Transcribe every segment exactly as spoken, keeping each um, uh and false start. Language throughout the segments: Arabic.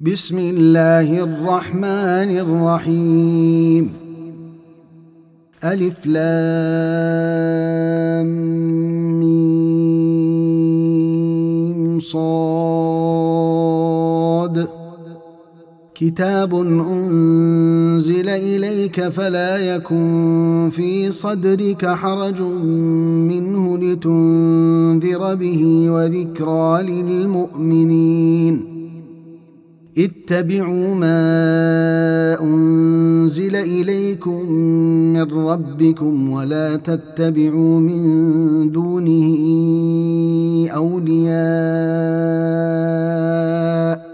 بسم الله الرحمن الرحيم. ألف لام ميم صاد. كتاب أنزل إليك فلا يكن في صدرك حرج منه لتنذر به وذكرى للمؤمنين. اتبعوا ما أنزل إليكم من ربكم ولا تتبعوا من دونه أولياء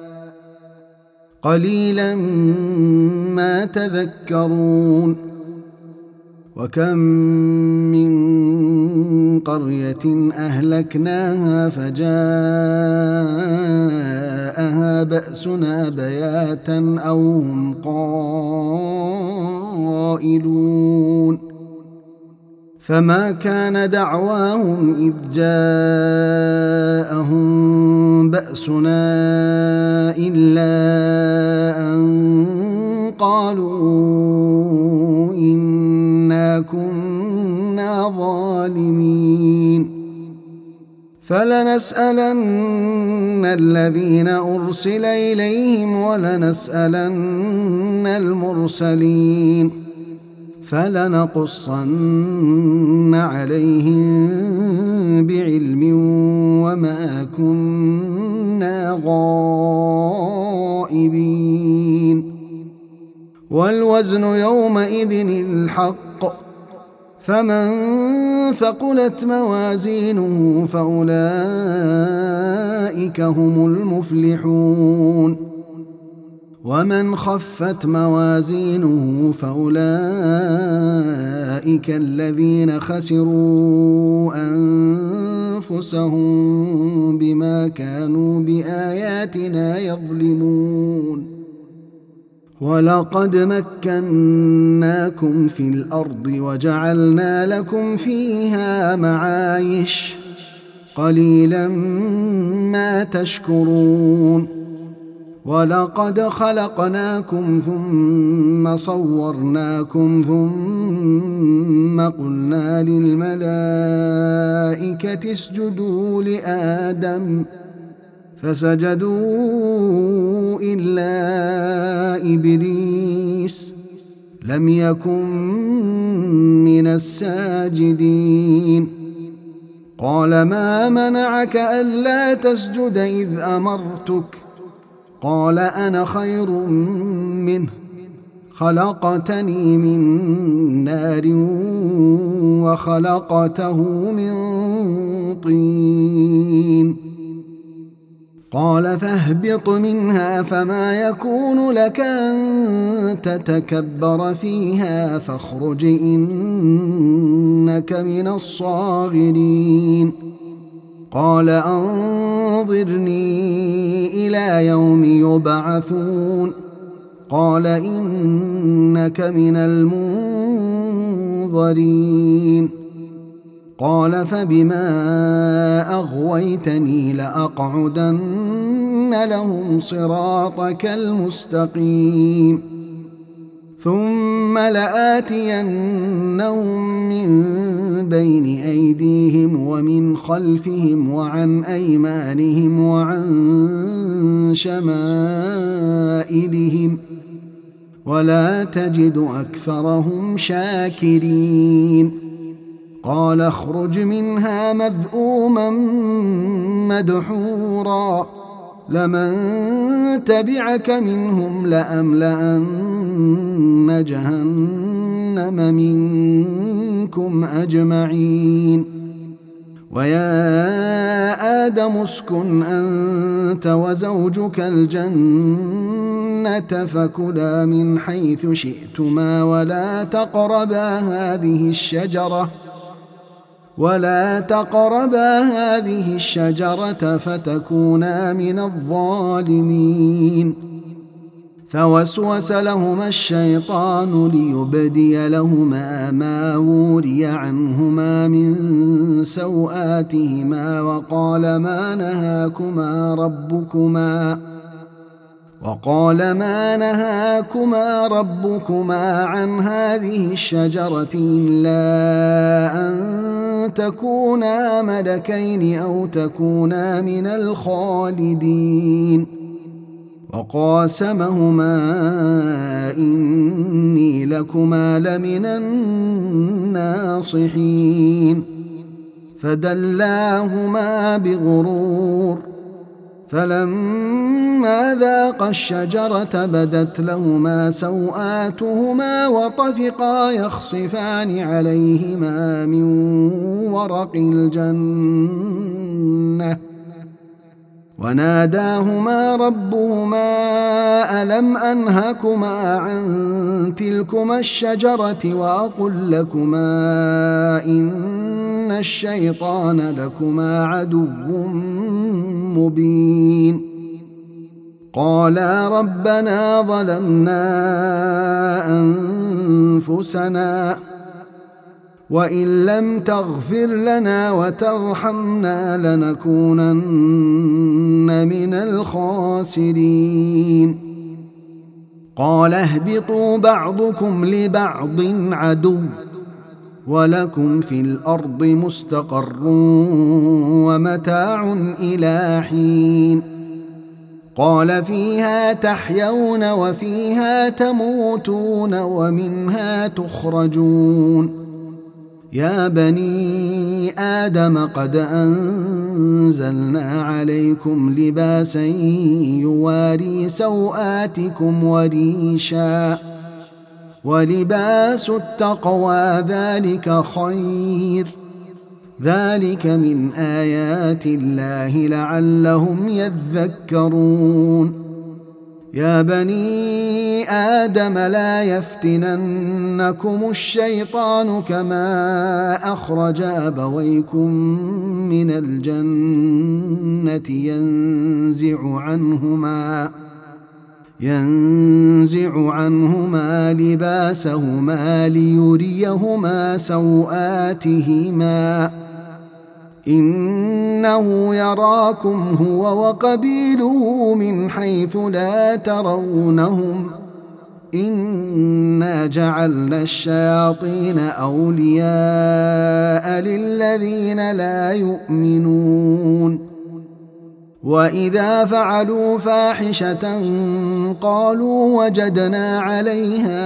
قليلا ما تذكرون. وكم من قرية أهلكناها فجاءها بأسنا بياتا أو هم قائلون. فما كان دعواهم إذ جاءهم بأسنا إلا أن قالوا إنا كنا ظالمين. فلنسألن الذين أرسل إليهم ولنسألن المرسلين فلنقصن عليهم بعلم وما كنا غائبين. والوزن يومئذ الحق فمن ثقلت موازينه فأولئك هم المفلحون ومن خفت موازينه فأولئك الذين خسروا أنفسهم بما كانوا بآياتنا يظلمون. ولقد مكناكم في الأرض وجعلنا لكم فيها معايش قليلا ما تشكرون. ولقد خلقناكم ثم صورناكم ثم قلنا للملائكة اسجدوا لآدم فسجدوا إلا إبليس لم يكن من الساجدين. قال ما منعك ألا تسجد إذ أمرتك؟ قال أنا خير منه خلقتني من نار وخلقته من طين. قال فاهبط منها فما يكون لك أن تتكبر فيها فاخرج إنك من الصاغرين. قال أنظرني إلى يوم يبعثون. قال إنك من المنظرين. قال فبما أغويتني لأقعدن لهم صراطك المستقيم ثم لآتينهم من بين أيديهم ومن خلفهم وعن أيمانهم وعن شمائلهم ولا تجد أكثرهم شاكرين. قال اخرج منها مذءوما مدحورا لمن تبعك منهم لأملأن جهنم منكم أجمعين. ويا آدم اسكن أنت وزوجك الجنة فكلا من حيث شئتما ولا تقربا هذه الشجرة ولا تقربا هذه الشجرة فتكونا من الظالمين. فوسوس لهما الشيطان ليبدي لهما ما وري عنهما من سوآتهما وقال ما نهاكما ربكما وقال ما نهاكما ربكما عن هذه الشجرة إلا أن تكونا ملكين أو تكونا من الخالدين وقاسمهما إني لكما لمن الناصحين فدلاهما بغرور فلما ذاقا الشجرة بدت لهما سوآتهما وطفقا يخصفان عليهما من ورق الجنة وناداهما ربهما ألم أنهكما عن تلكما الشجرة وأقل لكما إن الشيطان لكما عدو مبين قالا ربنا ظلمنا أنفسنا وإن لم تغفر لنا وترحمنا لنكونن من الخاسرين قال اهبطوا بعضكم لبعض عدو ولكم في الأرض مستقر ومتاع إلى حين قال فيها تحيون وفيها تموتون ومنها تخرجون يا بني آدم قد أنزلنا عليكم لباسا يواري سوآتكم وريشا ولباس التقوى ذلك خير ذلك من آيات الله لعلهم يذكرون يا بني آدم لا يفتننكم الشيطان كما أخرج أبويكم من الجنة ينزع عنهما ينزع عنهما لباسهما ليريهما سوآتهما إنه يراكم هو وقبيله من حيث لا ترونهم إنا جعلنا الشياطين أولياء للذين لا يؤمنون وإذا فعلوا فاحشة قالوا وجدنا عليها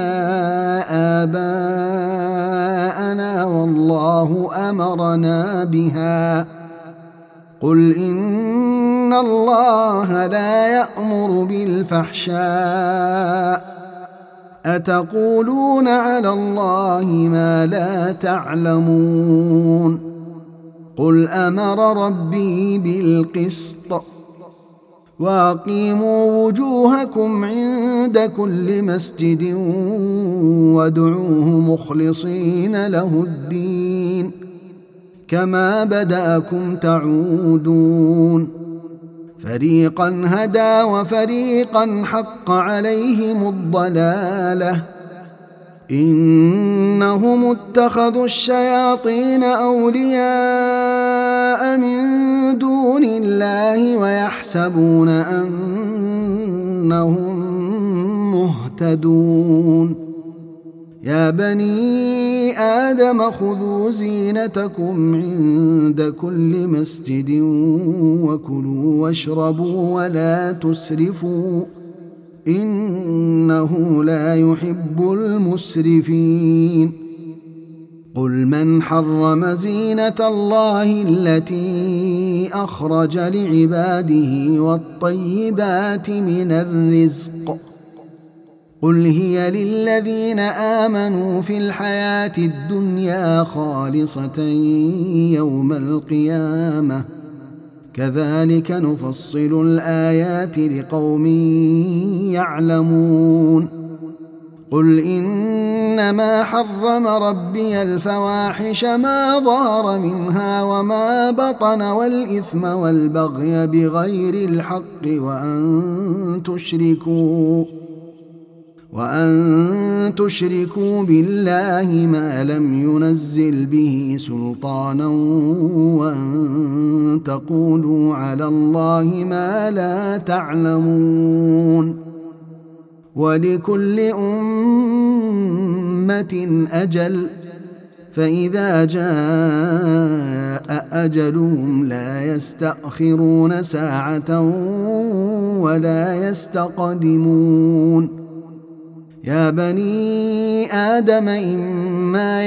آباءنا والله أمرنا بها قل إن الله لا يأمر بالفحشاء أتقولون على الله ما لا تعلمون قل أمر ربي بالقسط وأقيموا وجوهكم عند كل مسجد وادعوه مخلصين له الدين كما بدأكم تعودون فريقا هدى وفريقا حق عليهم الضلالة إنهم اتخذوا الشياطين أولياء من دون الله ويحسبون أنهم مهتدون يا بني آدم خذوا زينتكم عند كل مسجد وكلوا واشربوا ولا تسرفوا إنه لا يحب المسرفين قل من حرم زينة الله التي أخرج لعباده والطيبات من الرزق قل هي للذين آمنوا في الحياة الدنيا خالصة يوم القيامة كذلك نفصل الآيات لقوم يعلمون قل إنما حرم ربي الفواحش ما ظهر منها وما بطن والإثم والبغي بغير الحق وأن تشركوا وأن تشركوا بالله ما لم ينزل به سلطانا وأن تقولوا على الله ما لا تعلمون ولكل أمة أجل فإذا جاء أجلهم لا يستأخرون ساعة ولا يستقدمون يا بني آدم إما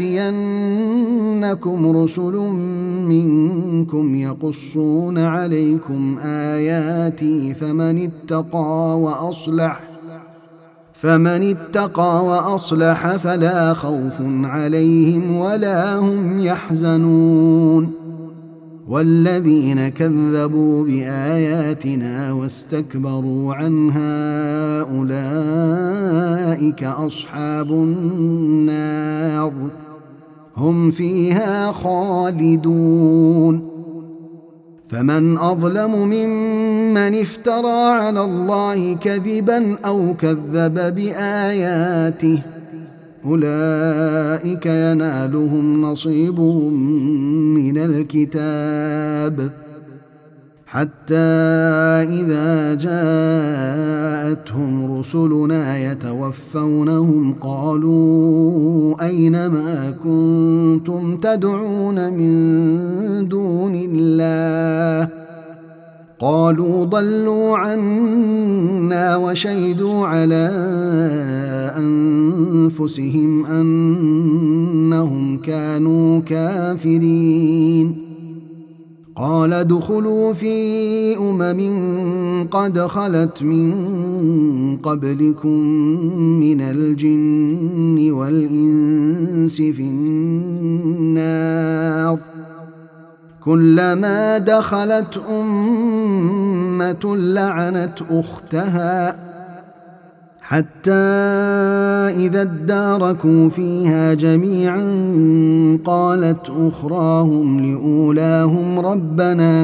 يأتينكم رسل منكم يقصون عليكم آياتي فمن اتقى وأصلح فمن اتقى وأصلح فلا خوف عليهم ولا هم يحزنون والذين كذبوا بآياتنا واستكبروا عنها أولئك أصحاب النار هم فيها خالدون فمن أظلم ممن افترى على الله كذبا أو كذب بآياته أولئك ينالهم نصيبهم من الكتاب حتى إذا جاءتهم رسلنا يتوفونهم قالوا أين ما كنتم تدعون من دون الله قالوا ضلوا عنا وشهدوا على أنفسهم أنهم كانوا كافرين قال ادخلوا في أمم قد خلت من قبلكم من الجن والإنس في النار كلما دخلت أمة لعنت أختها حتى إذا اداركوا فيها جميعا قالت أخراهم لأولاهم ربنا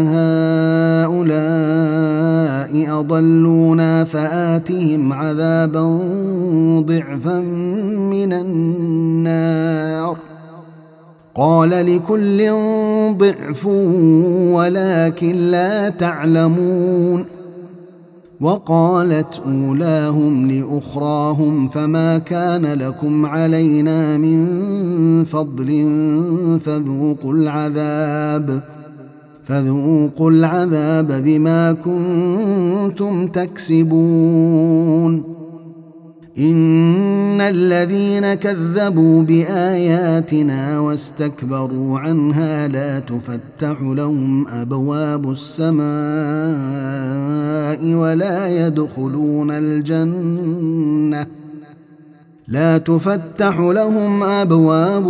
هؤلاء أضلونا فآتهم عذابا ضعفا من النار قال لكل ضعف ولكن لا تعلمون وقالت أولاهم لأخراهم فما كان لكم علينا من فضل فذوقوا العذاب فذوقوا العذاب بما كنتم تكسبون إن الذين كذبوا بآياتنا واستكبروا عنها لا تفتح لهم أبواب السماء ولا يدخلون الجنة لا تفتح لهم أبواب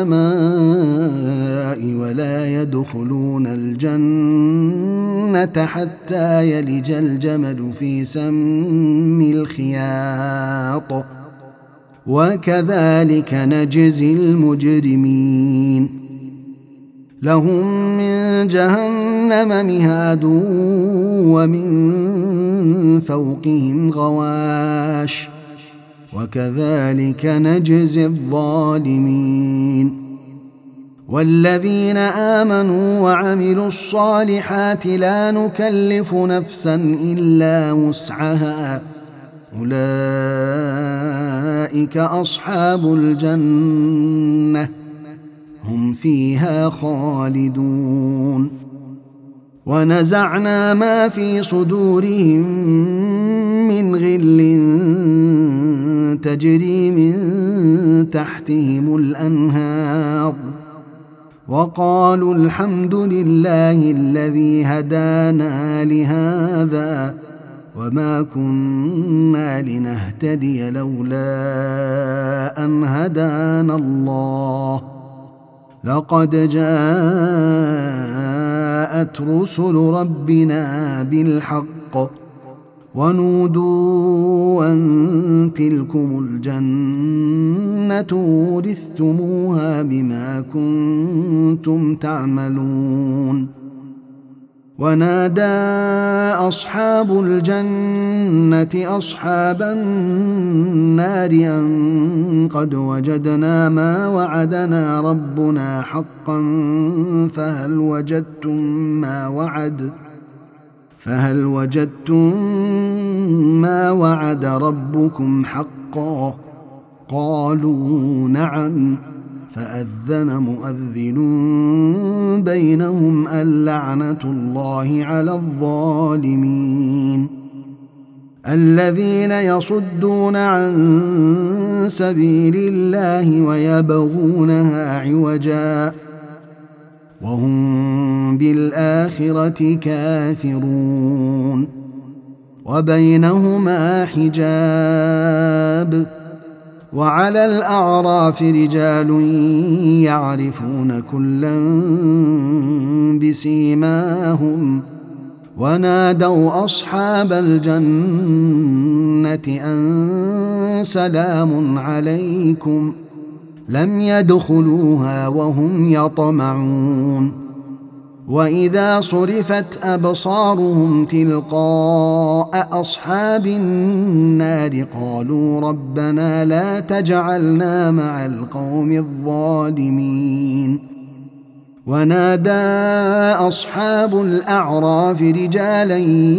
السماء ولا يدخلون الجنة حتى يلج الجمل في سم الخياط وكذلك نجزي المجرمين لهم من جهنم مهاد ومن فوقهم غواش وكذلك نجزي الظالمين والذين آمنوا وعملوا الصالحات لا نكلف نفسا إلا وسعها أولئك أصحاب الجنة هم فيها خالدون ونزعنا ما في صدورهم من غل تجري من تحتهم الأنهار وقالوا الحمد لله الذي هدانا لهذا وما كنا لنهتدي لولا أن هدانا الله لقد جاءت رسل ربنا بالحق ونودوا أن تلكم الجنة ورثتموها بما كنتم تعملون ونادى أصحاب الجنة أصحاب النار أن قد وجدنا ما وعدنا ربنا حقا فهل وجدتم ما وعد فهل وجدتم ما وعد ربكم حقا قالوا نعم فأذن مؤذن بينهم اللعنة الله على الظالمين الذين يصدون عن سبيل الله ويبغونها عوجا وهم بالآخرة كافرون وبينهما حجاب وعلى الأعراف رجال يعرفون كلا بسيماهم ونادوا أصحاب الجنة أن سلام عليكم لم يدخلوها وهم يطمعون وإذا صرفت أبصارهم تلقاء أصحاب النار قالوا ربنا لا تجعلنا مع القوم الظالمين ونادى أصحاب الأعراف رجالا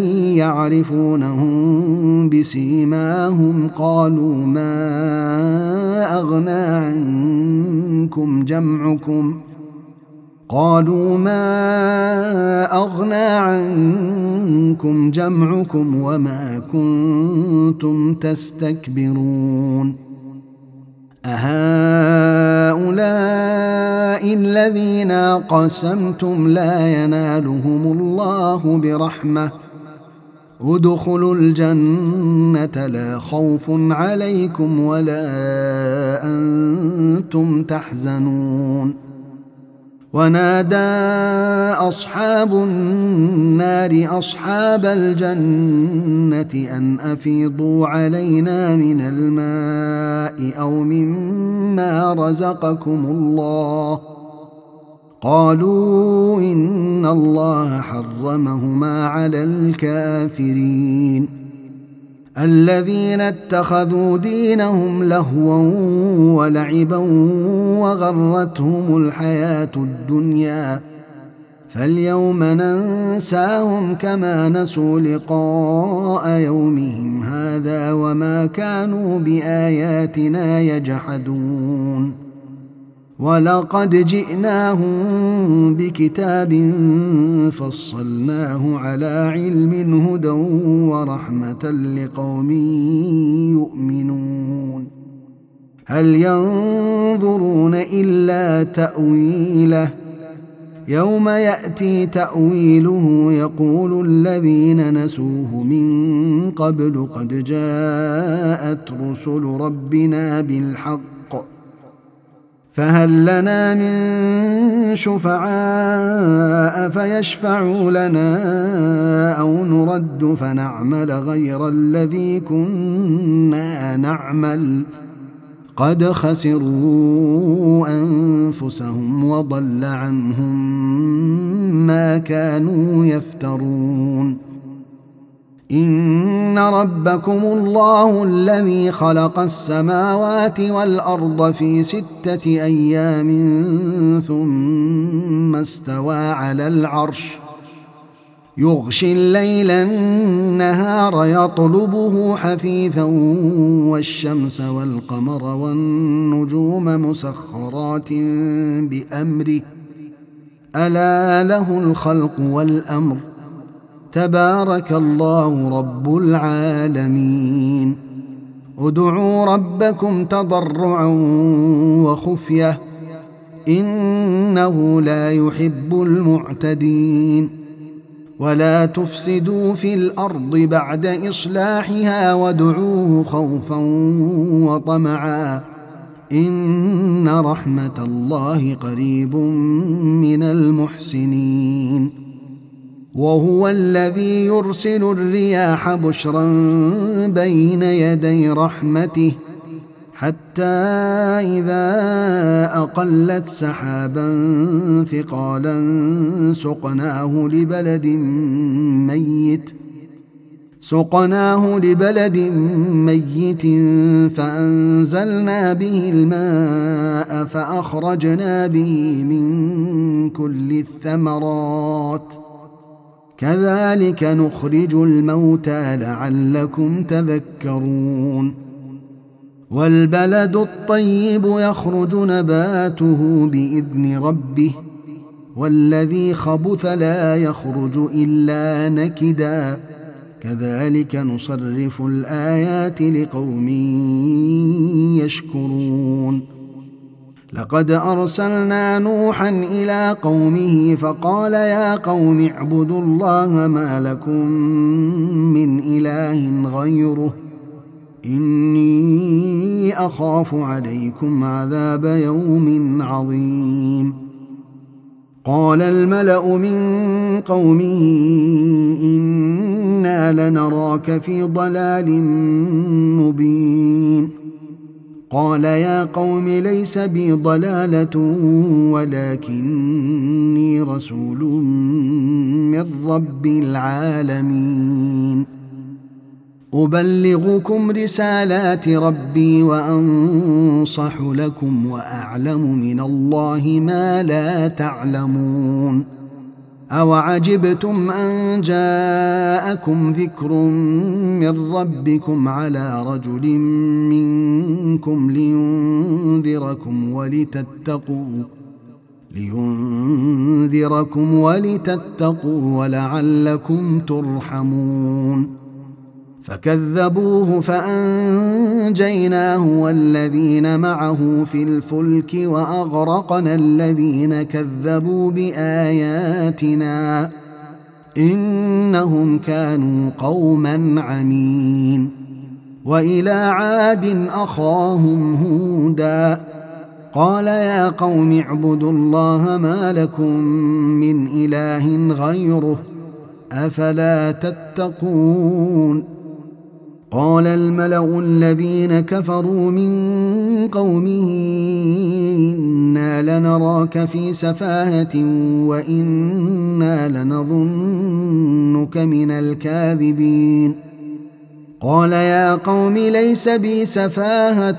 يعرفونهم بسيماهم قالوا ما أغنى عنكم جمعكم قالوا ما أغنى عنكم جمعكم وما كنتم تستكبرون أهؤلاء الذين قسمتم لا ينالهم الله برحمة ادخلوا الجنة لا خوف عليكم ولا أنتم تحزنون ونادى أصحاب النار أصحاب الجنة أن أفيضوا علينا من الماء أو مما رزقكم الله قالوا إن الله حرمهما على الكافرين الذين اتخذوا دينهم لهوا ولعبا وغرتهم الحياة الدنيا فاليوم ننساهم كما نسوا لقاء يومهم هذا وما كانوا بآياتنا يجحدون ولقد جئناهم بكتاب فصلناه على علم هدى ورحمة لقوم يؤمنون هل ينظرون إلا تأويله يوم يأتي تأويله يقول الذين نسوه من قبل قد جاءت رسل ربنا بالحق فهل لنا من شفعاء فيشفعوا لنا أو نرد فنعمل غير الذي كنا نعمل قد خسروا أنفسهم وضل عنهم ما كانوا يفترون إن ربكم الله الذي خلق السماوات والأرض في ستة أيام ثم استوى على العرش يغشي الليل النهار يطلبه حثيثا والشمس والقمر والنجوم مسخرات بأمره ألا له الخلق والأمر تبارك الله رب العالمين ادعوا ربكم تضرعا وخفية إنه لا يحب المعتدين ولا تفسدوا في الأرض بعد إصلاحها وادعوه خوفا وطمعا إن رحمة الله قريب من المحسنين وهو الذي يرسل الرياح بشرا بين يدي رحمته حتى إذا أقلت سحابا ثقالا سقناه لبلد ميت سقناه لبلد ميت فأنزلنا به الماء فأخرجنا به من كل الثمرات كذلك نخرج الموتى لعلكم تذكرون والبلد الطيب يخرج نباته بإذن ربه والذي خبث لا يخرج إلا نكدا كذلك نصرف الآيات لقوم يشكرون لقد أرسلنا نوحا إلى قومه فقال يا قوم اعبدوا الله ما لكم من إله غيره إني أخاف عليكم عذاب يوم عظيم قال الملأ من قومه إنا لنراك في ضلال مبين قال يا قوم ليس بي ضلالة ولكني رسول من رب العالمين أبلغكم رسالات ربي وأنصح لكم وأعلم من الله ما لا تعلمون أوعجبتم أن جاءكم ذكر من ربكم على رجل منكم لينذركم ولتتقوا لينذركم ولتتقوا ولعلكم ترحمون فكذبوه فأنجيناه والذين معه في الفلك وأغرقنا الذين كذبوا بآياتنا إنهم كانوا قوما عمين وإلى عاد أخاهم هودا قال يا قوم اعبدوا الله ما لكم من إله غيره أفلا تتقون قال الملأ الذين كفروا من قومه إنا لنراك في سفاهة وإنا لنظنك من الكاذبين قال يا قوم ليس بي سفاهة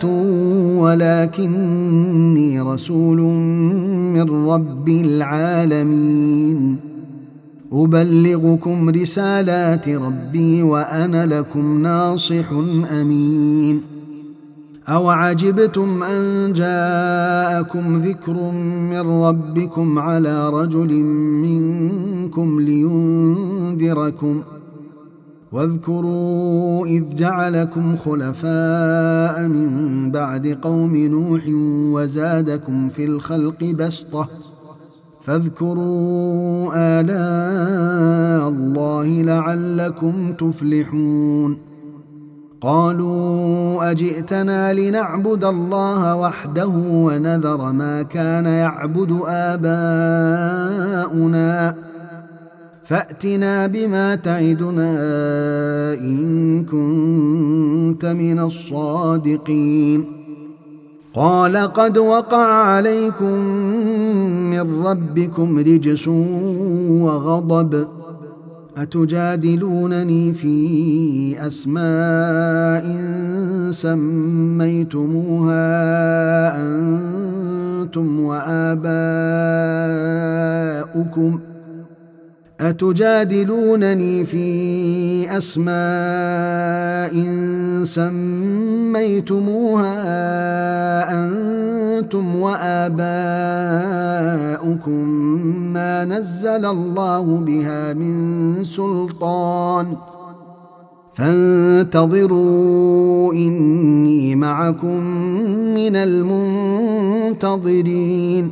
ولكني رسول من رب العالمين أبلغكم رسالات ربي وأنا لكم ناصح أمين أوعجبتم أن جاءكم ذكر من ربكم على رجل منكم لينذركم واذكروا إذ جعلكم خلفاء من بعد قوم نوح وزادكم في الخلق بسطة فاذكروا آلاء الله لعلكم تفلحون قالوا أجئتنا لنعبد الله وحده ونذر ما كان يعبد آباؤنا فأتنا بما تعدنا إن كنت من الصادقين قال قد وقع عليكم من ربكم رجس وغضب أتجادلونني في أسماء سميتموها أنتم وآباؤكم أتجادلونني في أسماء سميتموها أنتم وآباؤكم ما نزل الله بها من سلطان فانتظروا إني معكم من المنتظرين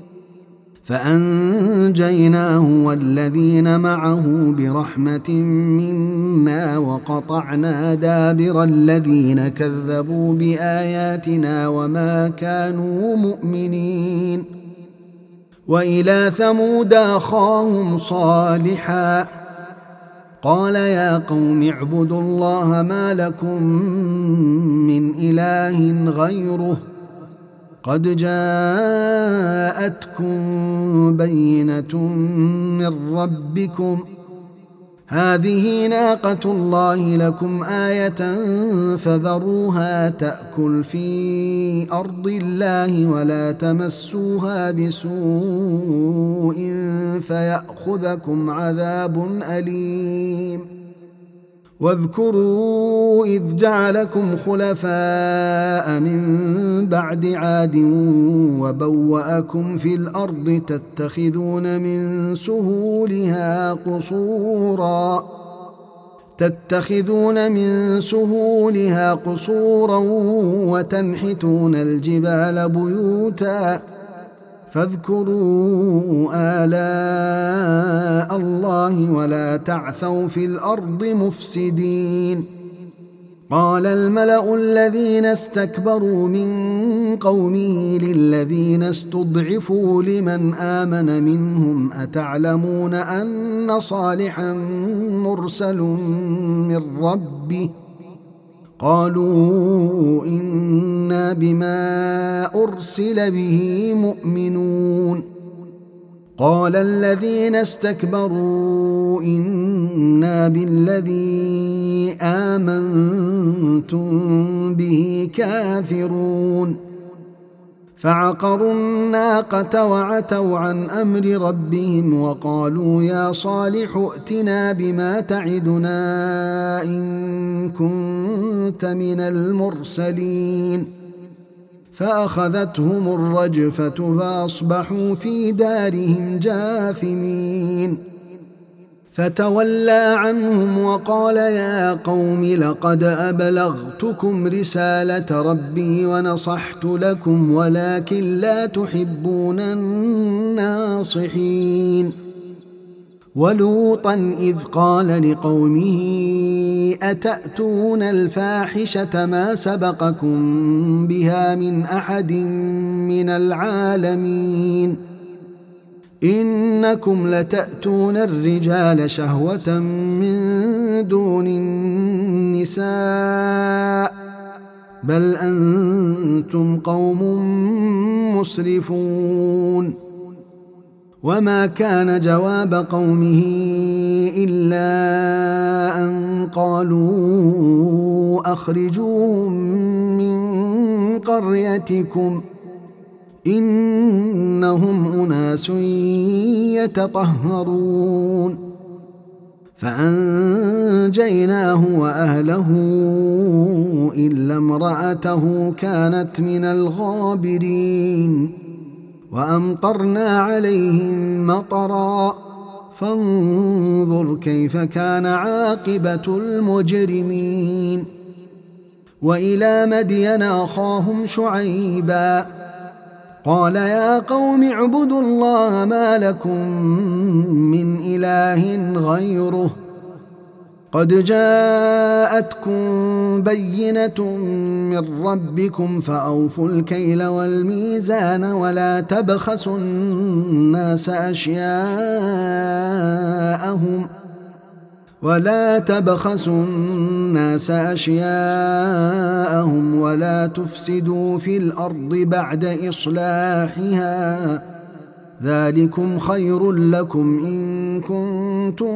فأنجيناه والذين معه برحمة منا وقطعنا دابر الذين كذبوا بآياتنا وما كانوا مؤمنين وإلى ثمود أخاهم صالحا قال يا قوم اعبدوا الله ما لكم من إله غيره قد جاءتكم بينة من ربكم هذه ناقة الله لكم آية فذروها تأكل في أرض الله ولا تمسوها بسوء فيأخذكم عذاب أليم واذكروا إذ جعلكم خلفاء من بعد عاد وبوأكم في الأرض تتخذون من سهولها قصورا تتخذون من سهولها قصورا وتنحتون الجبال بيوتا فاذكروا آلاء الله ولا تعثوا في الأرض مفسدين قال الملأ الذين استكبروا من قومه للذين استضعفوا لمن آمن منهم أتعلمون أن صالحا مرسل من ربه قالوا إنا بما أرسل به مؤمنون قال الذين استكبروا إنا بالذي آمنتم به كافرون فعقروا الناقة وعتوا عن أمر ربهم وقالوا يا صالح ائتنا بما تعدنا إن كنت من المرسلين فأخذتهم الرجفة فأصبحوا في دارهم جاثمين فتولى عنهم وقال يا قوم لقد أبلغتكم رسالة ربي ونصحت لكم ولكن لا تحبون الناصحين ولوطا إذ قال لقومه أتأتون الفاحشة ما سبقكم بها من أحد من العالمين إنكم لتأتون الرجال شهوة من دون النساء بل أنتم قوم مسرفون وما كان جواب قومه إلا أن قالوا أخرجوهم من قريتكم إنهم أناس يتطهرون فأنجيناه وأهله إلا امرأته كانت من الغابرين وأمطرنا عليهم مطرا فانظر كيف كان عاقبة المجرمين وإلى مدين أخاهم شعيبا قال يا قوم اعبدوا الله ما لكم من إله غيره قد جاءتكم بينة من ربكم فأوفوا الكيل والميزان ولا تبخسوا الناس أشياءهم ولا تبخسوا الناس أشياءهم ولا تفسدوا في الأرض بعد إصلاحها ذلكم خير لكم إن كنتم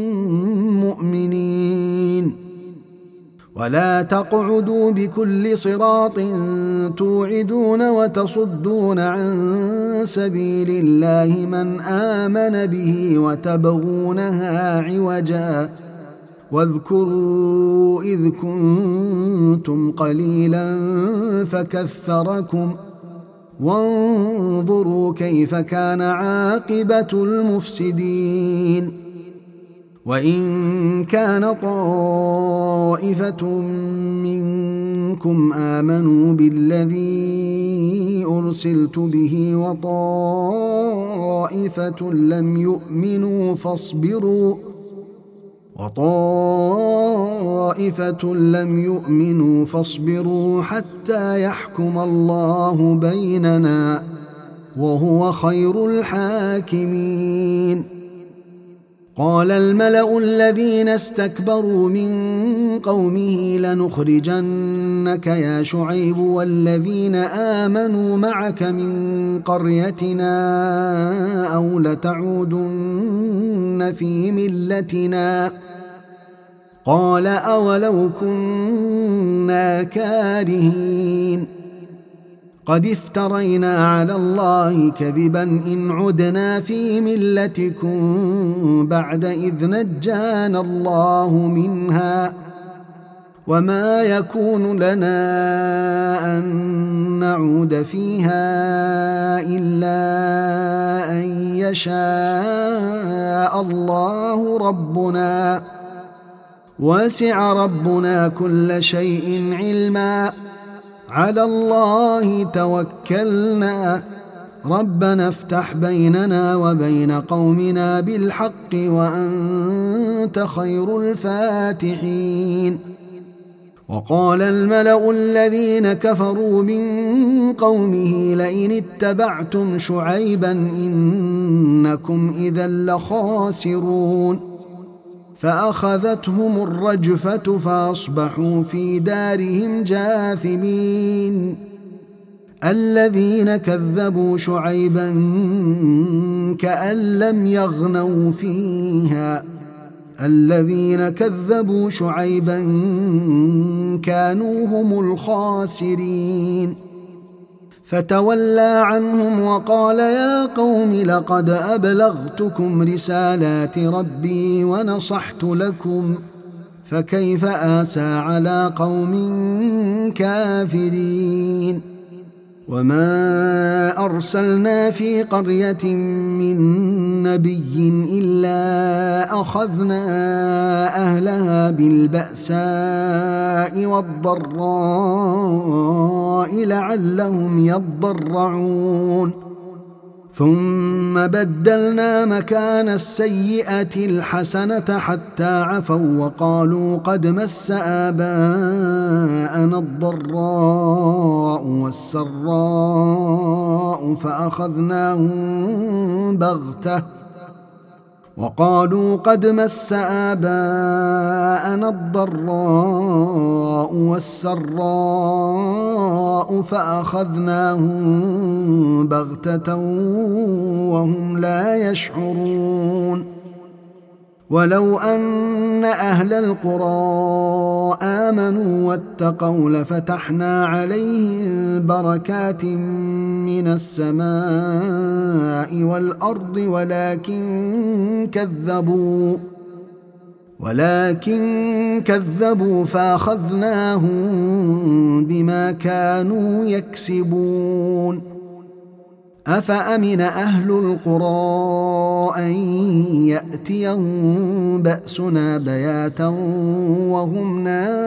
مؤمنين ولا تقعدوا بكل صراط توعدون وتصدون عن سبيل الله من آمن به وتبغونها عوجا واذكروا إذ كنتم قليلا فكثركم وانظروا كيف كان عاقبة المفسدين وإن كان طائفة منكم آمنوا بالذي أرسلت به وطائفة لم يؤمنوا فاصبروا وطائفة لم يؤمنوا فاصبروا حتى يحكم الله بيننا وهو خير الحاكمين قال الملأ الذين استكبروا من قومه لنخرجنك يا شعيب والذين آمنوا معك من قريتنا أو لتعودن في ملتنا قال أولو كنا كارهين قد افترينا على الله كذبا إن عدنا في ملتكم بعد إذ نجانا الله منها وما يكون لنا أن نعود فيها إلا أن يشاء الله ربنا وسع ربنا كل شيء علما على الله توكلنا ربنا افتح بيننا وبين قومنا بالحق وأنت خير الفاتحين وقال الملأ الذين كفروا من قومه لئن اتبعتم شعيبا إنكم إذا لخاسرون فأخذتهم الرجفة فأصبحوا في دارهم جاثمين الذين كذبوا شعيبا كأن لم يغنوا فيها الذين كذبوا شعيبا كانوا هم الخاسرين فتولى عنهم وقال يا قوم لقد أبلغتكم رسالات ربي ونصحت لكم فكيف آسى على قوم كافرين وما أرسلنا في قرية من نبي إلا أخذنا أهلها بالبأساء والضراء لعلهم يضرعون ثم بدلنا مكان السيئة الحسنة حتى عفوا وقالوا قد مس آباءنا الضراء والسراء فأخذناهم بغتة وقالوا قد مس آباءنا الضراء والسراء فأخذناهم بغتة وهم لا يشعرون ولو أن أهل القرى آمنوا واتقوا لفتحنا عليهم بركات من السماء والأرض ولكن كذبوا ولكن كذبوا فأخذناهم بما كانوا يكسبون أفأمن أهل القرى أن يأتيهم بأسنا بياتا وهم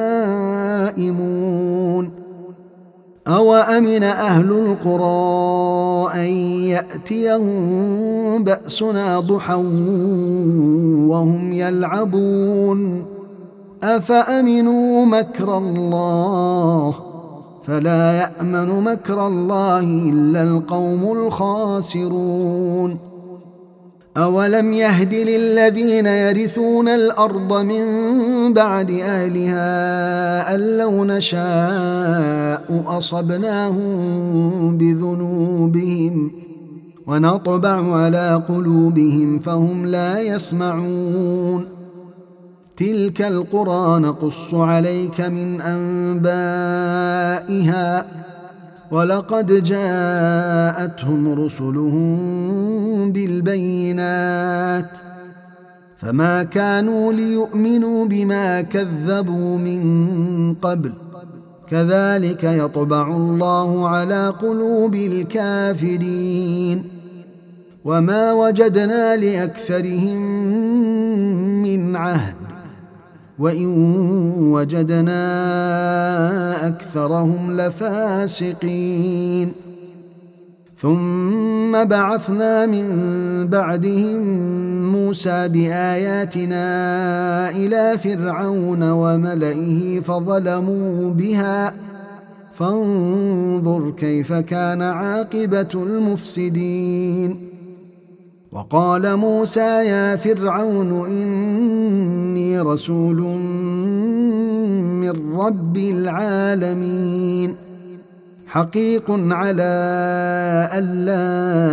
نائمون أو أمن أهل القرى أن يأتيهم بأسنا ضحى وهم يلعبون أفأمنوا مكر الله فلا يأمن مكر الله إلا القوم الخاسرون أولم يهد للذين يرثون الأرض من بعد أهلها أن لو نشاء أصبناهم بذنوبهم ونطبع على قلوبهم فهم لا يسمعون تلك القرى نقص عليك من أنبائها ولقد جاءتهم رسلهم بالبينات فما كانوا ليؤمنوا بما كذبوا من قبل كذلك يطبع الله على قلوب الكافرين وما وجدنا لأكثرهم من عهد وإن وجدنا أكثرهم لفاسقين ثم بعثنا من بعدهم موسى بآياتنا إلى فرعون وملئه فظلموا بها فانظر كيف كان عاقبة المفسدين وقال موسى يا فرعون إني رسول من رب العالمين حقيق على ألا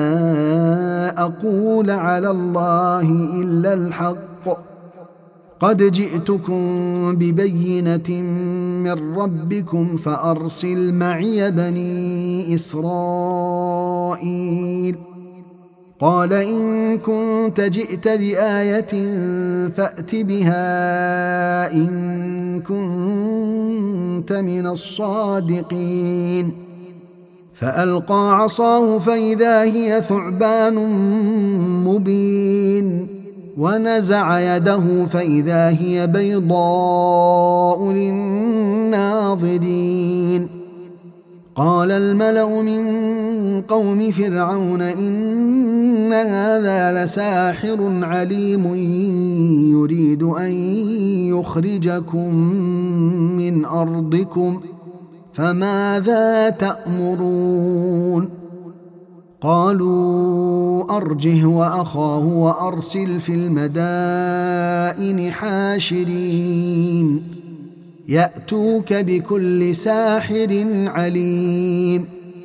أقول على الله إلا الحق قد جئتكم ببينة من ربكم فأرسل معي بني إسرائيل قال إن كنت جئت بآية فأت بها إن كنت من الصادقين فألقى عصاه فإذا هي ثعبان مبين ونزع يده فإذا هي بيضاء للناظرين قال الملأ من قوم فرعون إن هذا لساحر عليم يريد أن يخرجكم من أرضكم فماذا تأمرون قالوا أرجه وأخاه وأرسل في المدائن حاشرين يأتوك بكل ساحر عليم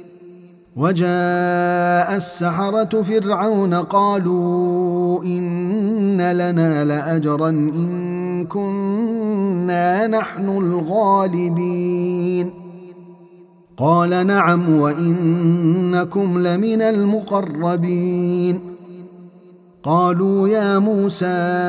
وجاء السحرة فرعون قالوا إن لنا لأجرا إن كنا نحن الغالبين قال نعم وإنكم لمن المقربين قالوا يا موسى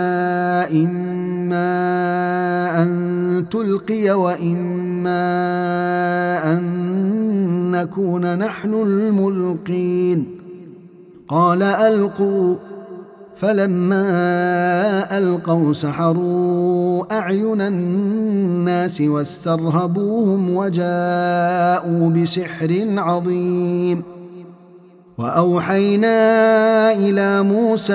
إما أن تلقي وإما أن نكون نحن الملقين قال ألقوا فلما ألقوا سحروا أعين الناس واسترهبوهم وجاءوا بسحر عظيم وأوحينا إلى موسى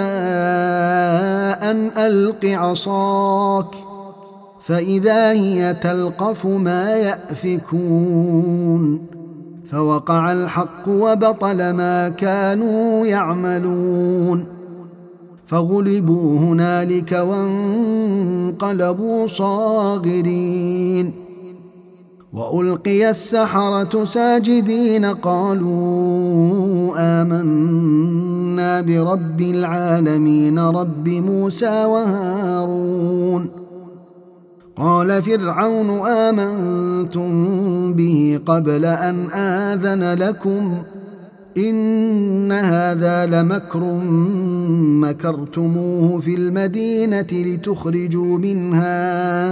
أن ألق عصاك فإذا هي تلقف ما يأفكون فوقع الحق وبطل ما كانوا يعملون فغلبوا هنالك وانقلبوا صاغرين وألقي السحرة ساجدين قالوا آمنا برب العالمين رب موسى وهارون قال فرعون آمنتم به قبل أن آذن لكم إن هذا لمكر مكرتموه في المدينة لتخرجوا منها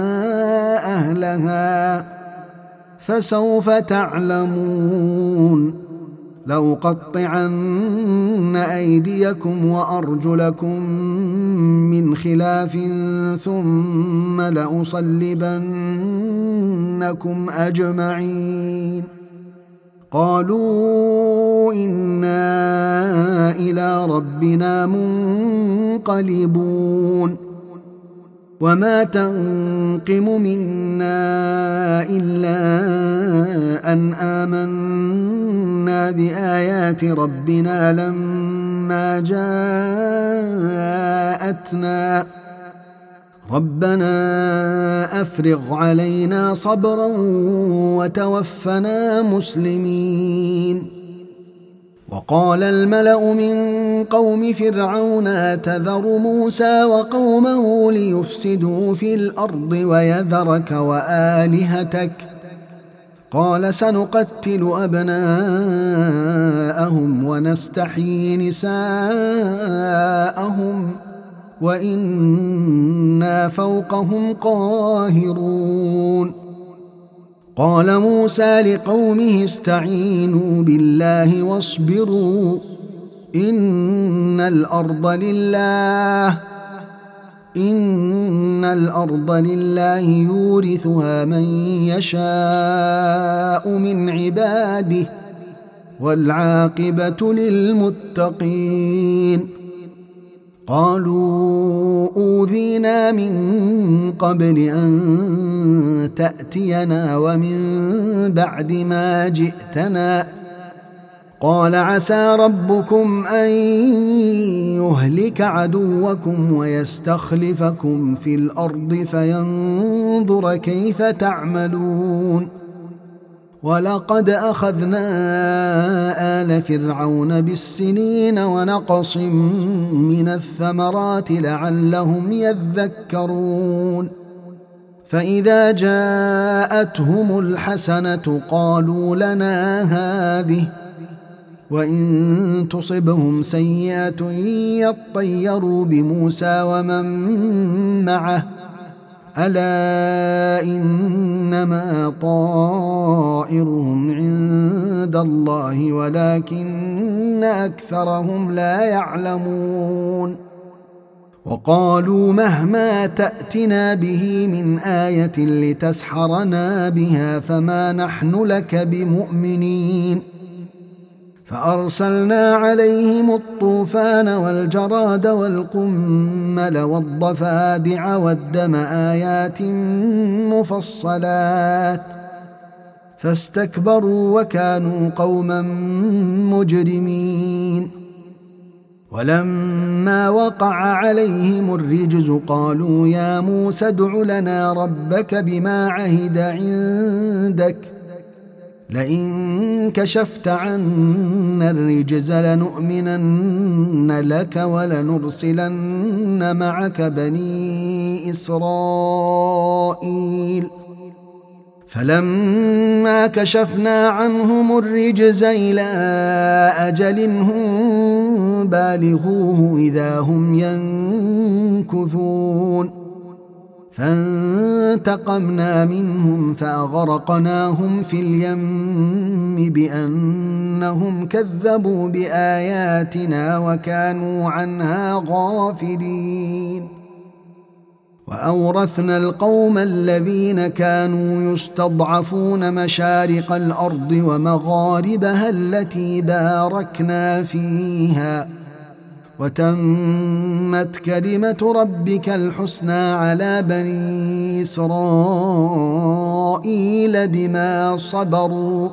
أهلها فسوف تعلمون لأقطعن أيديكم وأرجلكم من خلاف ثم لأصلبنكم أجمعين قالوا إنا إلى ربنا منقلبون وما تنقم منا إلا أن آمنا بآيات ربنا لما جاءتنا ربنا أفرغ علينا صبرا وتوفنا مسلمين وقال الملأ من قوم فرعون تذر موسى وقومه ليفسدوا في الأرض ويذرك وآلهتك قال سنقتل أبناءهم ونستحيي نساءهم وإنا فوقهم قاهرون قال موسى لقومه استعينوا بالله واصبروا إن الأرض لله إن الأرض لله يورثها من يشاء من عباده والعاقبة للمتقين قالوا أوذينا من قبل أن تأتينا ومن بعد ما جئتنا قال عسى ربكم أن يهلك عدوكم ويستخلفكم في الأرض فينظر كيف تعملون ولقد أخذنا آل فرعون بالسنين ونقص من الثمرات لعلهم يذكرون فإذا جاءتهم الحسنة قالوا لنا هذه وإن تصبهم سيئة يطيروا بموسى ومن معه ألا إنما طائرهم عند الله ولكن أكثرهم لا يعلمون وقالوا مهما تأتنا به من آية لتسحرنا بها فما نحن لك بمؤمنين فأرسلنا عليهم الطوفان والجراد والقمل والضفادع والدم آيات مفصلات فاستكبروا وكانوا قوما مجرمين ولما وقع عليهم الرجز قالوا يا موسى ادع لنا ربك بما عهد عندك لئن كشفت عنا الرجز لنؤمنن لك ولنرسلن معك بني إسرائيل فلما كشفنا عنهم الرجز إلى أجل هم بالغوه إذا هم ينكثون فانتقمنا منهم فأغرقناهم في اليم بأنهم كذبوا بآياتنا وكانوا عنها غافلين وأورثنا القوم الذين كانوا يستضعفون مشارق الأرض ومغاربها التي باركنا فيها وتمت كلمة ربك الحسنى على بني إسرائيل بما صبروا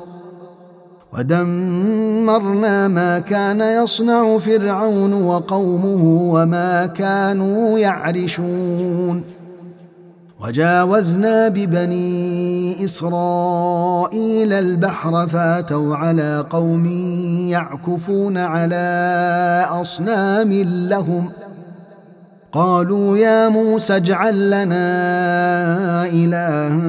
ودمرنا ما كان يصنع فرعون وقومه وما كانوا يعرشون وجاوزنا ببني إسرائيل البحر فاتوا على قوم يعكفون على أصنام لهم قالوا يا موسى اجعل لنا إلها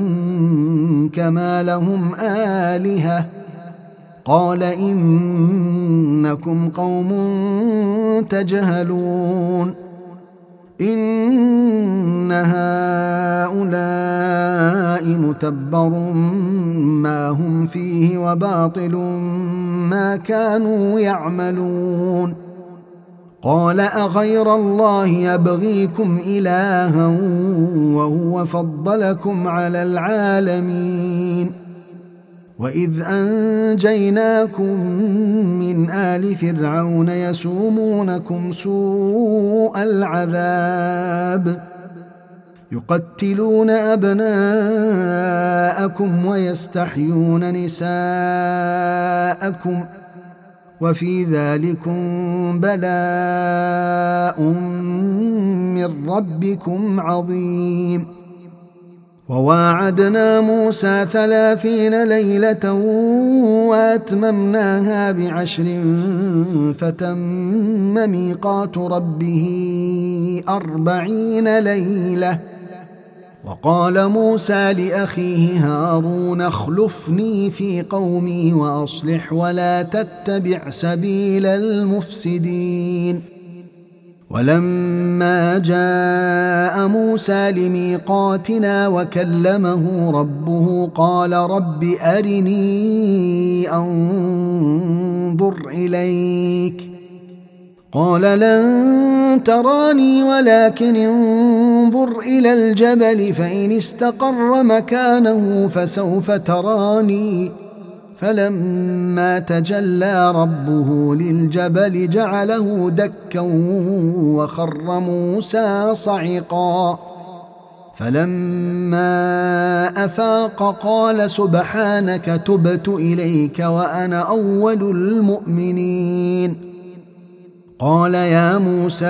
كما لهم آلهة قال إنكم قوم تجهلون إن هؤلاء متبر ما هم فيه وباطل ما كانوا يعملون قال أغير الله يبغيكم إلها وهو فضلكم على العالمين وإذ أنجيناكم من آل فرعون يسومونكم سوء العذاب يقتلون أبناءكم ويستحيون نساءكم وفي ذلكم بلاء من ربكم عظيم وواعدنا موسى ثلاثين ليلة وأتممناها بعشر فتم ميقات ربه أربعين ليلة وقال موسى لأخيه هارون اخلفني في قومي وأصلح ولا تتبع سبيل المفسدين ولما جاء موسى لميقاتنا وكلمه ربه قال رب أرني أنظر إليك قال لن تراني ولكن انظر إلى الجبل فإن استقر مكانه فسوف تراني فلما تجلى ربه للجبل جعله دكا وخر موسى صعقا فلما أفاق قال سبحانك تبت إليك وأنا أول المؤمنين. قال يا موسى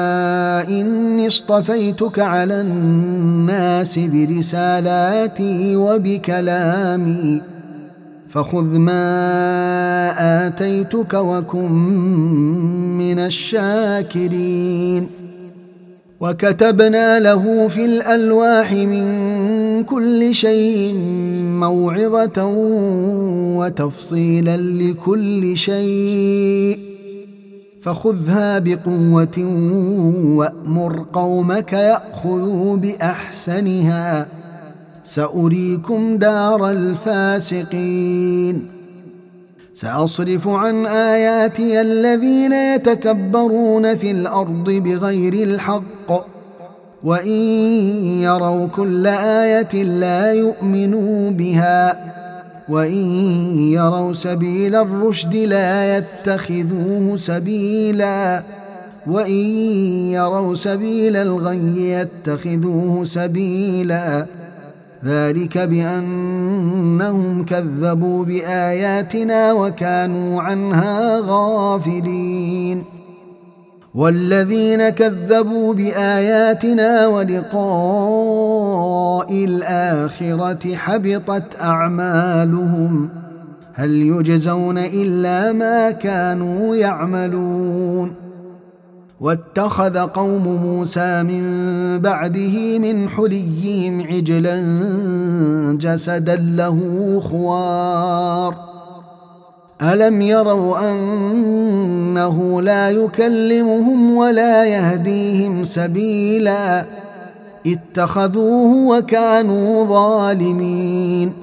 إني اصطفيتك على الناس برسالاتي وبكلامي فخذ ما آتيتك وكن من الشاكرين. وكتبنا له في الألواح من كل شيء موعظة وتفصيلا لكل شيء فخذها بقوة وأمر قومك يأخذوا بأحسنها سأريكم دار الفاسقين. سأصرف عن آياتي الذين يتكبرون في الأرض بغير الحق وإن يروا كل آية لا يؤمنوا بها وإن يروا سبيل الرشد لا يتخذوه سبيلا وإن يروا سبيل الغي يتخذوه سبيلا ذلك بأنهم كذبوا بآياتنا وكانوا عنها غافلين. والذين كذبوا بآياتنا ولقاء الآخرة حبطت أعمالهم هل يجزون إلا ما كانوا يعملون. واتخذ قوم موسى من بعده من حليهم عجلا جسدا له خوار ألم يروا أنه لا يكلمهم ولا يهديهم سبيلا اتخذوه وكانوا ظالمين.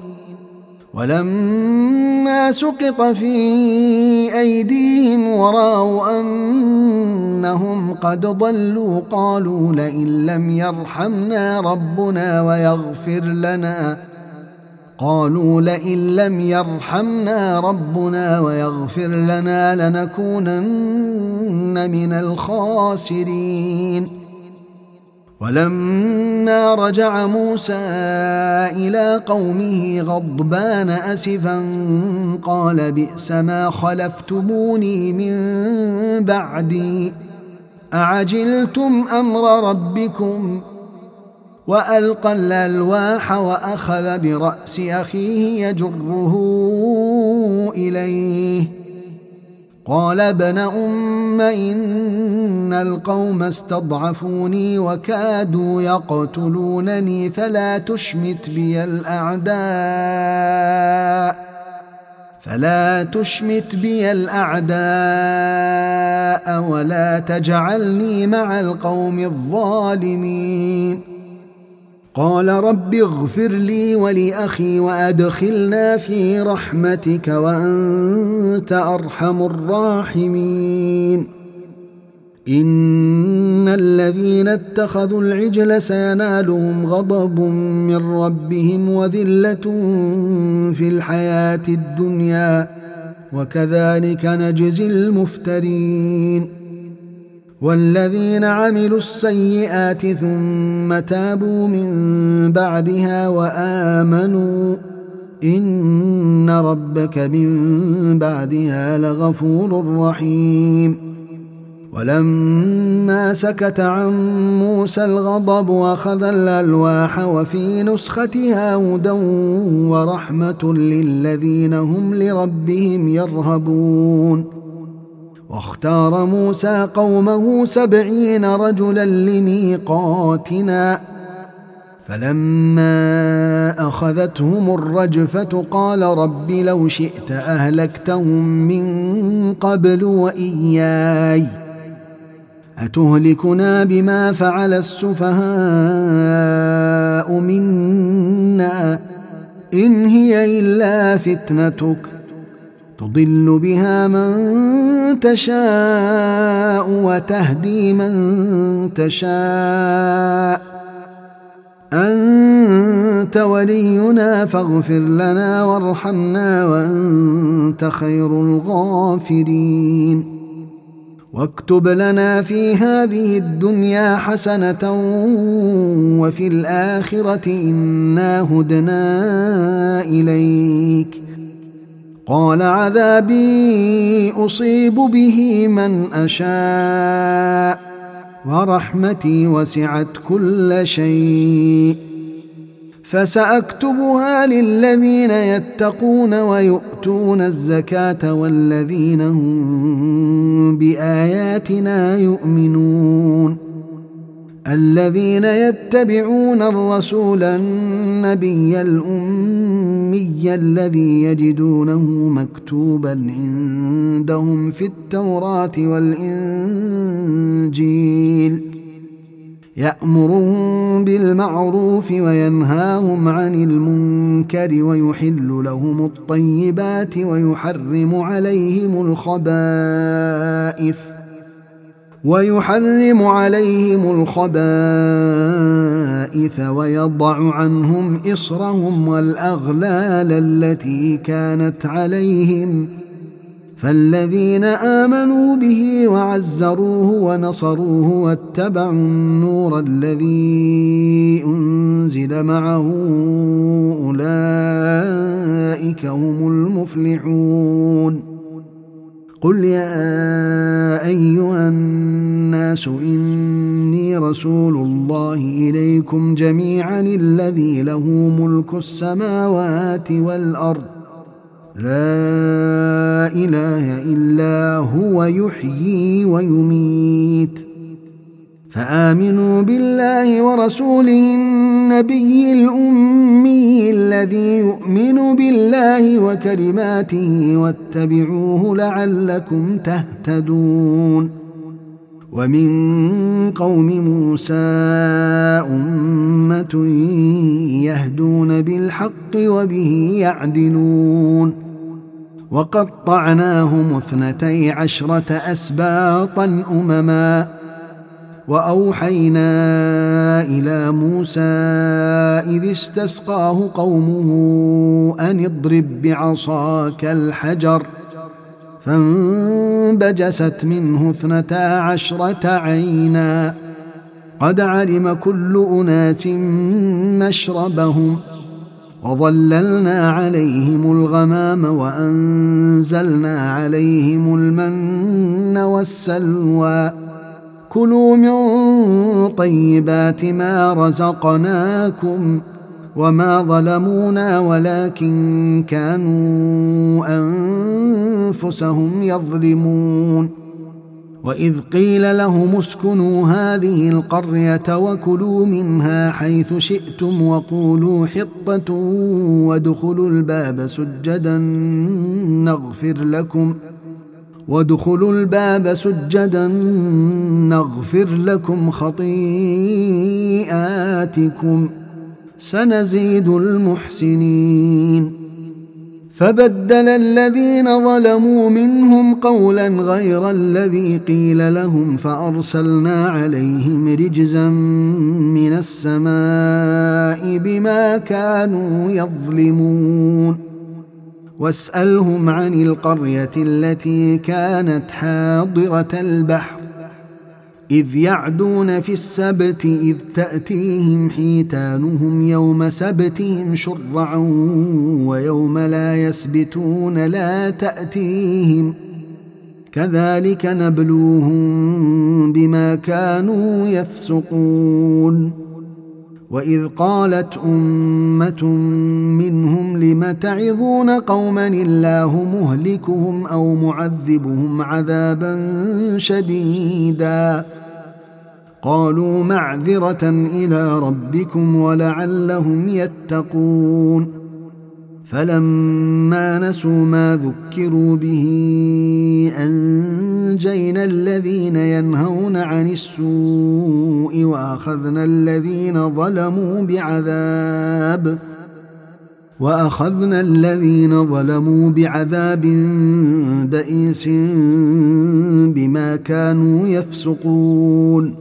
ولما سقط في أيديهم ورأوا أنهم قد ضلوا قالوا لئن لم يرحمنا ربنا ويغفر لنا قالوا لئن لم يرحمنا ربنا ويغفر لنا لنكونن من الخاسرين. ولما رجع موسى إلى قومه غضبان أسفا قال بئس ما خلفتموني من بعدي أعجلتم أمر ربكم وألقى الألواح وأخذ برأس أخيه يجره إليه قال ابن أم إن القوم استضعفوني وكادوا يقتلونني فلا تشمت بي الأعداء فلا تشمت بي الأعداء ولا تجعلني مع القوم الظالمين. قال رب اغفر لي ولأخي وأدخلنا في رحمتك وأنت أرحم الراحمين. إن الذين اتخذوا العجل سينالهم غضب من ربهم وذلة في الحياة الدنيا وكذلك نجزي المفترين. والذين عملوا السيئات ثم تابوا من بعدها وآمنوا إن ربك من بعدها لغفور رحيم. ولما سكت عن موسى الغضب أخذ الألواح وفي نسختها هدى ورحمة للذين هم لربهم يرهبون. واختار موسى قومه سبعين رجلا لميقاتنا فلما أخذتهم الرجفة قال رب لو شئت أهلكتهم من قبل وإياي أتهلكنا بما فعل السفهاء منا إن هي إلا فتنتك تضل بها من تشاء وتهدي من تشاء أنت ولينا فاغفر لنا وارحمنا وأنت خير الغافرين. واكتب لنا في هذه الدنيا حسنة وفي الآخرة إنا هدنا إليك. قال عذابي أصيب به من أشاء ورحمتي وسعت كل شيء فسأكتبها للذين يتقون ويؤتون الزكاة والذين هم بآياتنا يؤمنون. الذين يتبعون الرسول النبي الأمي الذي يجدونه مكتوبا عندهم في التوراة والإنجيل يأمرهم بالمعروف وينهاهم عن المنكر ويحل لهم الطيبات ويحرم عليهم الخبائث ويحرم عليهم الخبائث ويضع عنهم إصرهم والأغلال التي كانت عليهم. فالذين آمنوا به وعزروه ونصروه واتبعوا النور الذي أنزل معه أولئك هم المفلحون. قل يا أيها الناس إني رسول الله إليكم جميعا الذي له ملك السماوات والأرض لا إله إلا هو يحيي ويميت. فآمنوا بالله ورسوله النبي الأمي الذي يؤمن بالله وكلماته واتبعوه لعلكم تهتدون. ومن قوم موسى أمة يهدون بالحق وبه يعدلون. وقطعناهم اثنتي عشرة أسباطا أمما وأوحينا إلى موسى إذ استسقاه قومه أن اضرب بعصاك الحجر فانبجست منه اثنتا عشرة عينا قد علم كل أناس مشربهم وظللنا عليهم الغمام وأنزلنا عليهم المن والسلوى كلوا من طيبات ما رزقناكم وما ظلمونا ولكن كانوا أنفسهم يظلمون. وإذ قيل لهم اسكنوا هذه القرية وكلوا منها حيث شئتم وقولوا حطة وادخلوا الباب سجدا نغفر لكم وادخلوا الباب سجدا نغفر لكم خطيئاتكم سنزيد المحسنين. فبدل الذين ظلموا منهم قولا غير الذي قيل لهم فأرسلنا عليهم رجزا من السماء بما كانوا يظلمون. واسألهم عن القرية التي كانت حاضرة البحر إذ يعدون في السبت إذ تأتيهم حيتانهم يوم سبتهم شرعا ويوم لا يسبتون لا تأتيهم كذلك نبلوهم بما كانوا يفسقون. وإذ قالت أمة منهم لم تعظون قوما الله مهلكهم أو معذبهم عذابا شديدا قالوا معذرة إلى ربكم ولعلهم يتقون. فلما نسوا ما ذكروا به أنجينا الذين ينهون عن السوء وأخذنا الذين ظلموا بعذاب وأخذنا الذين ظلموا بعذاب بئيس بما كانوا يفسقون.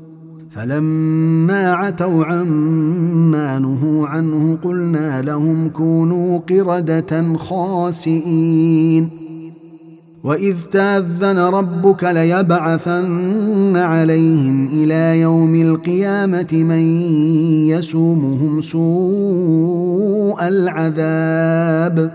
فلما عتوا عما نهوا عنه قلنا لهم كونوا قردة خاسئين. وإذ تأذن ربك ليبعثن عليهم إلى يوم القيامة من يسومهم سوء العذاب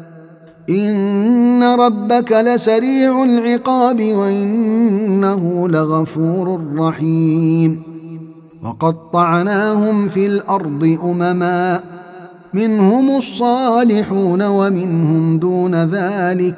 إن ربك لسريع العقاب وإنه لغفور رحيم وقطعناهم في الأرض أمما منهم الصالحون ومنهم دون ذلك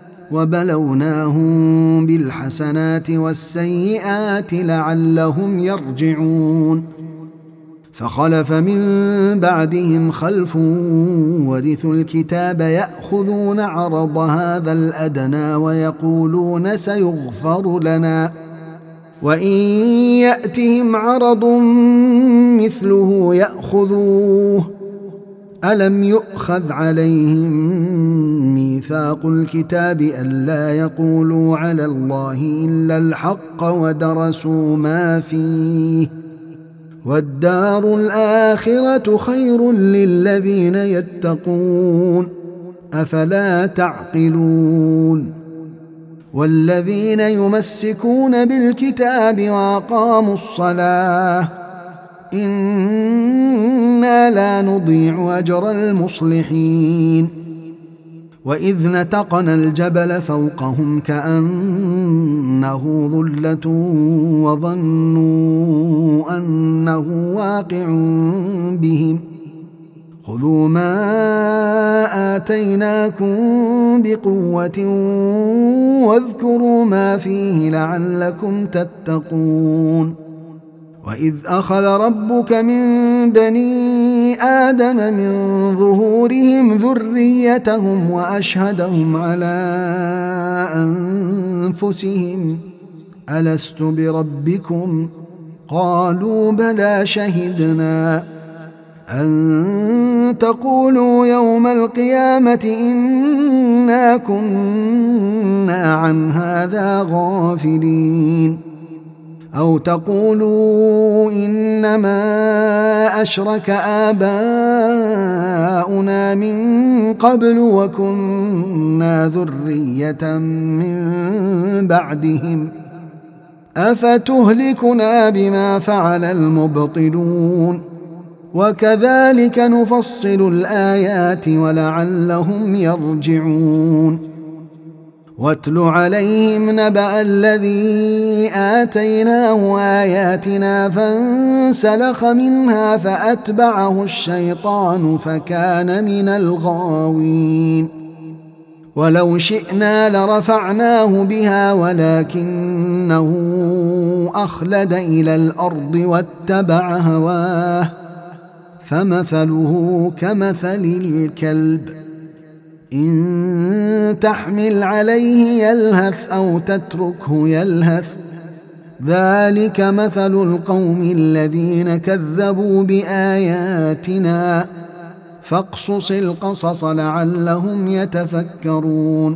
وبلوناهم بالحسنات والسيئات لعلهم يرجعون فخلف من بعدهم خلف ورثوا الكتاب يأخذون عرض هذا الأدنى ويقولون سيغفر لنا وإن يأتهم عرض مثله يأخذوه ألم يؤخذ عليهم ميثاق الكتاب ألا يقولوا على الله إلا الحق ودرسوا ما فيه والدار الآخرة خير للذين يتقون أفلا تعقلون والذين يمسكون بالكتاب وأقاموا الصلاة إنا لا نضيع أجر المصلحين وإذ نتقنا الجبل فوقهم كأنه ظلة وظنوا أنه واقع بهم خذوا ما آتيناكم بقوة واذكروا ما فيه لعلكم تتقون وإذ أخذ ربك من بني آدم من ظهورهم ذريتهم وأشهدهم على أنفسهم ألست بربكم قالوا بلى شهدنا أن تقولوا يوم القيامة إنا كنا عن هذا غافلين أو تقولوا إنما أشرك آباؤنا من قبل وكنا ذرية من بعدهم أفتهلكنا بما فعل المبطلون وكذلك نفصل الآيات ولعلهم يرجعون واتل عليهم نبأ الذي آتيناه آياتنا فانسلخ منها فأتبعه الشيطان فكان من الغاوين ولو شئنا لرفعناه بها ولكنه أخلد إلى الأرض واتبع هواه فمثله كمثل الكلب إن تحمل عليه يلهث أو تتركه يلهث ذلك مثل القوم الذين كذبوا بآياتنا فاقصص القصص لعلهم يتفكرون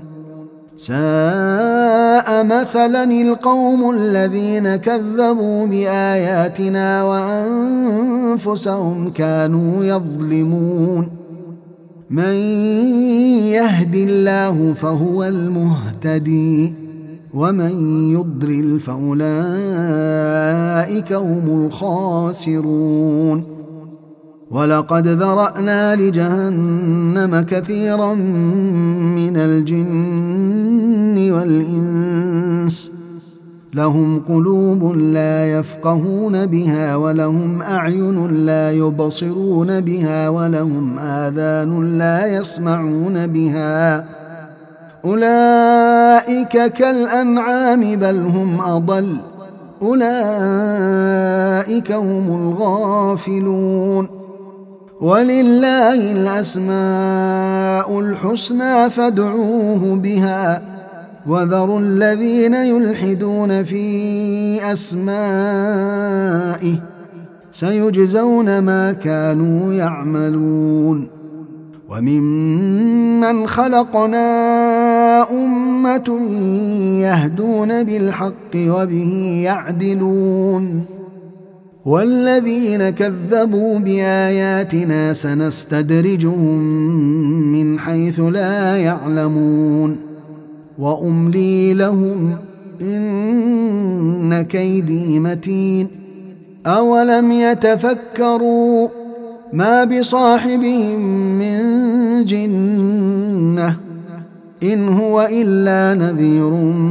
ساء مثلا القوم الذين كذبوا بآياتنا وأنفسهم كانوا يظلمون من يهد الله فهو المهتدي ومن يضلل فأولئك هم الخاسرون ولقد ذرأنا لجهنم كثيرا من الجن والإنس لهم قلوب لا يفقهون بها ولهم أعين لا يبصرون بها ولهم آذان لا يسمعون بها أولئك كالأنعام بل هم أضل أولئك هم الغافلون ولله الأسماء الحسنى فادعوه بها وذروا الذين يلحدون في أسمائه سيجزون ما كانوا يعملون وممن خلقنا أمة يهدون بالحق وبه يعدلون والذين كذبوا بآياتنا سنستدرجهم من حيث لا يعلمون وأملي لهم إن كيدي متين أولم يتفكروا ما بصاحبهم من جنة إن هو إلا نذير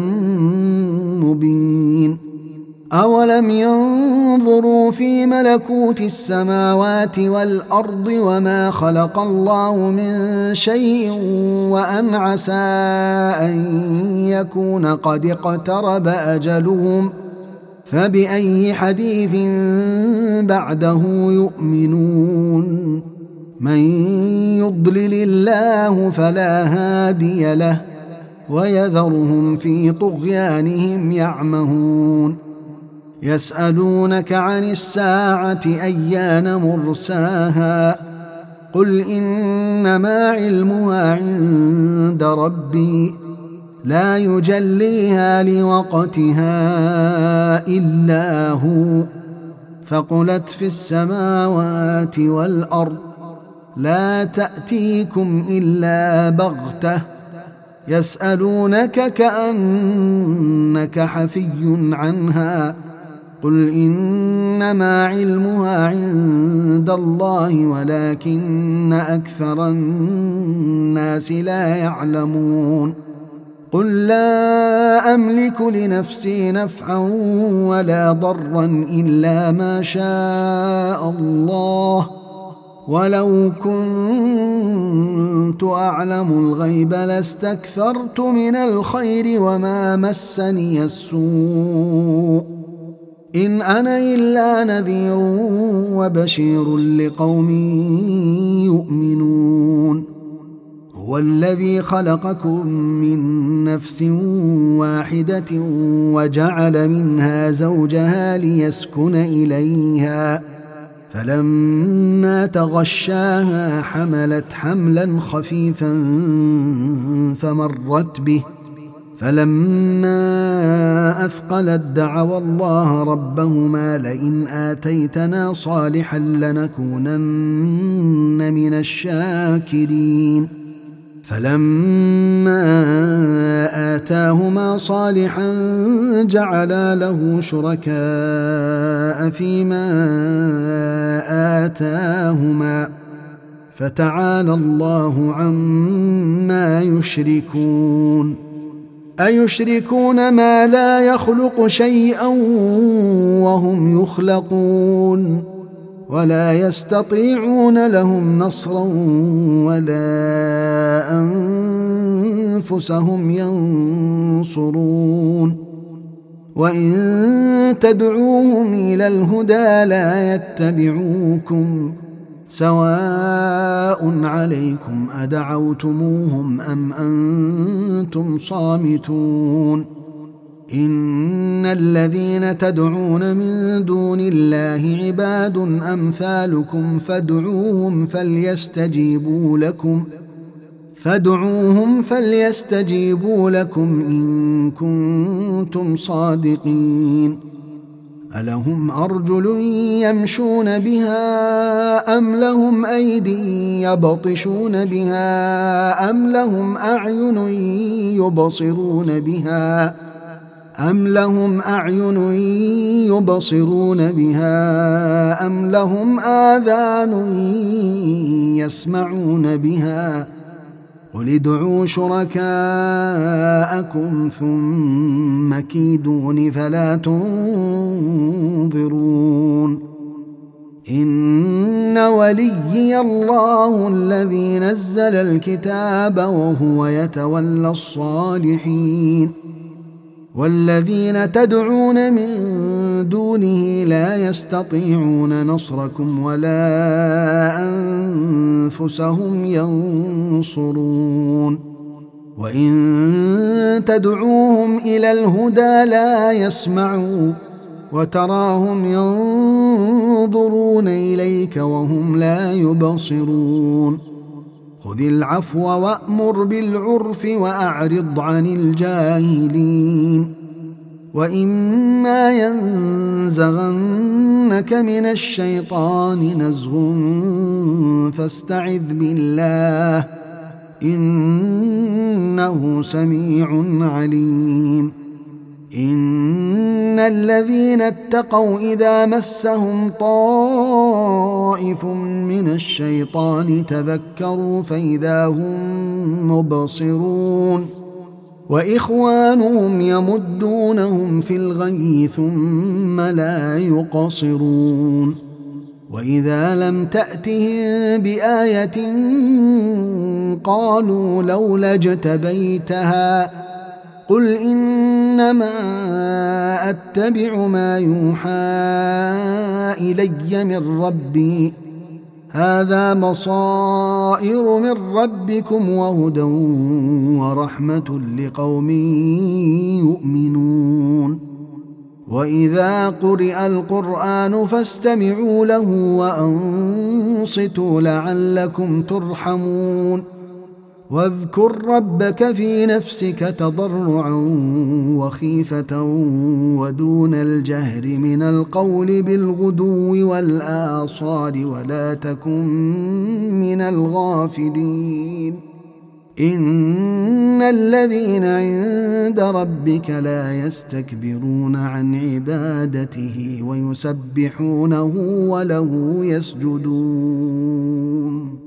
مبين أولم ينظروا في ملكوت السماوات والأرض وما خلق الله من شيء وأن عسى أن يكون قد اقترب أجلهم فبأي حديث بعده يؤمنون من يضلل الله فلا هادي له ويذرهم في طغيانهم يعمهون يسألونك عن الساعة أيان مرساها قل إنما علمها عند ربي لا يجليها لوقتها إلا هو فقلت في السماوات والأرض لا تأتيكم إلا بغتة يسألونك كأنك حفي عنها قل إنما علمها عند الله ولكن أكثر الناس لا يعلمون قل لا أملك لنفسي نفعا ولا ضرا إلا ما شاء الله ولو كنت أعلم الغيب لاستكثرت من الخير وما مسني السوء إن أنا إلا نذير وبشير لقوم يؤمنون هو الذي خلقكم من نفس واحدة وجعل منها زوجها ليسكن إليها فلما تغشاها حملت حملا خفيفا فمرت به فلما أثقلت دعوا الله ربهما لئن آتيتنا صالحا لنكونن من الشاكرين فلما آتاهما صالحا جعلا له شركاء فيما آتاهما فتعالى الله عما يشركون أيشركون ما لا يخلق شيئا وهم يخلقون ولا يستطيعون لهم نصرا ولا أنفسهم ينصرون وإن تدعوهم إلى الهدى لا يتبعوكم سواء عليكم أدعوتموهم أم أنتم صامتون إن الذين تدعون من دون الله عباد أمثالكم فادعوهم فليستجيبوا لكم فادعوهم فليستجيبوا لكم إن كنتم صادقين ألهم أرجل يمشون بها أم لهم أيدي يبطشون بها أم لهم أعين يبصرون بها أم لهم أعين يبصرون بها أم لهم آذان يسمعون بها قل ادعوا شركاءكم ثم كيدون فلا تنظرون إن وليي الله الذي نزل الكتاب وهو يتولى الصالحين والذين تدعون من دونه لا يستطيعون نصركم ولا أنفسهم ينصرون وإن تدعوهم إلى الهدى لا يسمعوا وتراهم ينظرون إليك وهم لا يبصرون خذ العفو وأمر بالعرف وأعرض عن الجاهلين وإما ينزغنك من الشيطان نزغ فاستعذ بالله إنه إنه سميع عليم إن الذين اتقوا إذا مسهم طائف من الشيطان تذكروا فإذا هم مبصرون وإخوانهم يمدونهم في الغي ثم لا يقصرون وإذا لم تأتهم بآية قالوا لولا اجتبيتها قل إنما أتبع ما يوحى إلي من ربي هذا بصائر من ربكم وهدى ورحمة لقوم يؤمنون وإذا قرئ القرآن فاستمعوا له وأنصتوا لعلكم ترحمون واذكر ربك في نفسك تضرعا وخيفة ودون الجهر من القول بالغدو والآصال ولا تكن من الغافلين إن الذين عند ربك لا يستكبرون عن عبادته ويسبحونه وله يسجدون